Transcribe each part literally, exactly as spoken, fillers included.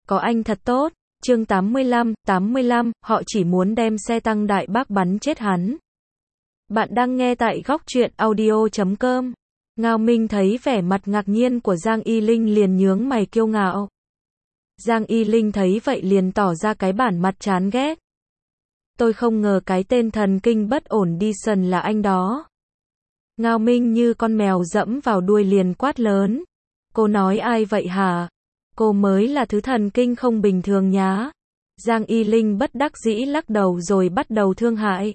có anh thật tốt. Chương tám mươi lăm, tám mươi lăm, họ chỉ muốn đem xe tăng đại bác bắn chết hắn. Bạn đang nghe tại góc truyện audio chấm com. Ngao Minh thấy vẻ mặt ngạc nhiên của Giang Y Linh liền nhướng mày kiêu ngạo. Giang Y Linh thấy vậy liền tỏ ra cái bản mặt chán ghét. Tôi không ngờ cái tên thần kinh bất ổn Dyson là anh đó. Ngao Minh như con mèo dẫm vào đuôi liền quát lớn. Cô nói ai vậy hả? Cô mới là thứ thần kinh không bình thường nhá. Giang Y Linh bất đắc dĩ lắc đầu rồi bắt đầu thương hại.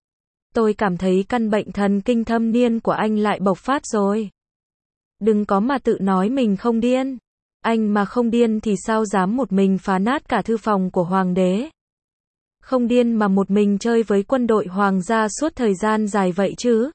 Tôi cảm thấy căn bệnh thần kinh thâm niên của anh lại bộc phát rồi. Đừng có mà tự nói mình không điên. Anh mà không điên thì sao dám một mình phá nát cả thư phòng của hoàng đế. Không điên mà một mình chơi với quân đội hoàng gia suốt thời gian dài vậy chứ.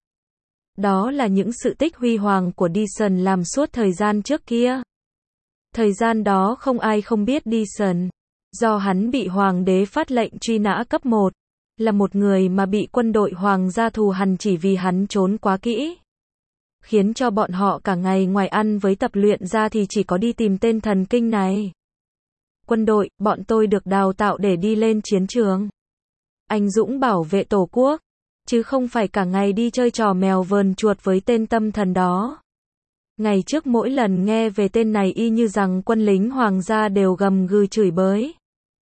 Đó là những sự tích huy hoàng của Dyson làm suốt thời gian trước kia. Thời gian đó không ai không biết Dyson. Do hắn bị hoàng đế phát lệnh truy nã cấp một. Là một người mà bị quân đội hoàng gia thù hằn chỉ vì hắn trốn quá kỹ. Khiến cho bọn họ cả ngày ngoài ăn với tập luyện ra thì chỉ có đi tìm tên thần kinh này. Quân đội, bọn tôi được đào tạo để đi lên chiến trường. Anh dũng bảo vệ tổ quốc. Chứ không phải cả ngày đi chơi trò mèo vờn chuột với tên tâm thần đó. Ngày trước mỗi lần nghe về tên này y như rằng quân lính hoàng gia đều gầm gừ chửi bới.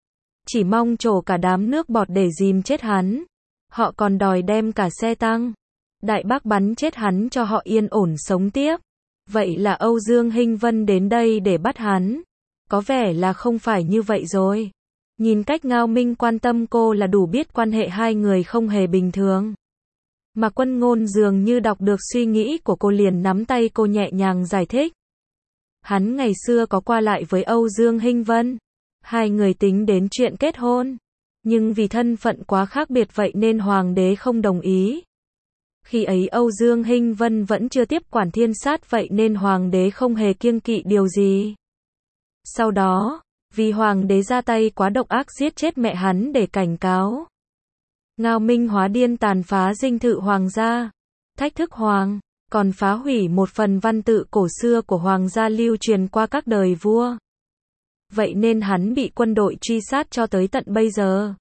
Chỉ mong trổ cả đám nước bọt để dìm chết hắn. Họ còn đòi đem cả xe tăng đại bác bắn chết hắn cho họ yên ổn sống tiếp. Vậy là Âu Dương Hinh Vân đến đây để bắt hắn. Có vẻ là không phải như vậy rồi. Nhìn cách Ngao Minh quan tâm cô là đủ biết quan hệ hai người không hề bình thường. Mà Quân Ngôn dường như đọc được suy nghĩ của cô liền nắm tay cô nhẹ nhàng giải thích. Hắn ngày xưa có qua lại với Âu Dương Hinh Vân. Hai người tính đến chuyện kết hôn. Nhưng vì thân phận quá khác biệt vậy nên hoàng đế không đồng ý. Khi ấy Âu Dương Hinh Vân vẫn chưa tiếp quản thiên sát vậy nên hoàng đế không hề kiêng kỵ điều gì. Sau đó, vì hoàng đế ra tay quá độc ác giết chết mẹ hắn để cảnh cáo. Ngao Minh hóa điên tàn phá dinh thự hoàng gia, thách thức hoàng, còn phá hủy một phần văn tự cổ xưa của hoàng gia lưu truyền qua các đời vua. Vậy nên hắn bị quân đội truy sát cho tới tận bây giờ.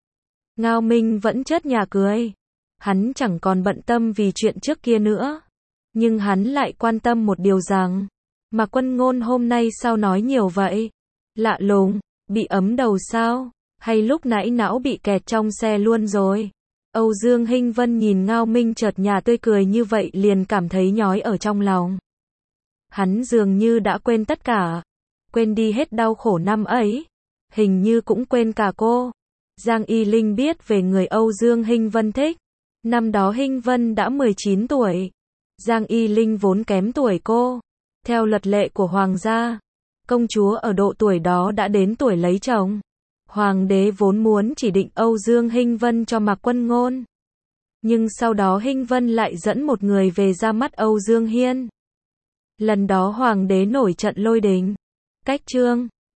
Ngao Minh vẫn chớt nhà cười. Hắn chẳng còn bận tâm vì chuyện trước kia nữa. Nhưng hắn lại quan tâm một điều rằng, mà Quân Ngôn hôm nay sao nói nhiều vậy? Lạ lùng, bị ấm đầu sao? Hay lúc nãy não bị kẹt trong xe luôn rồi? Âu Dương Hinh Vân nhìn Ngao Minh chợt nhà tươi cười như vậy liền cảm thấy nhói ở trong lòng. Hắn dường như đã quên tất cả. Quên đi hết đau khổ năm ấy. Hình như cũng quên cả cô. Giang Y Linh biết về người Âu Dương Hinh Vân thích. Năm đó Hinh Vân đã mười chín tuổi. Giang Y Linh vốn kém tuổi cô. Theo luật lệ của hoàng gia, công chúa ở độ tuổi đó đã đến tuổi lấy chồng. Hoàng đế vốn muốn chỉ định Âu Dương Hinh Vân cho Mạc Quân Ngôn. Nhưng sau đó Hinh Vân lại dẫn một người về ra mắt Âu Dương Hiên. Lần đó hoàng đế nổi trận lôi đình. Cách chương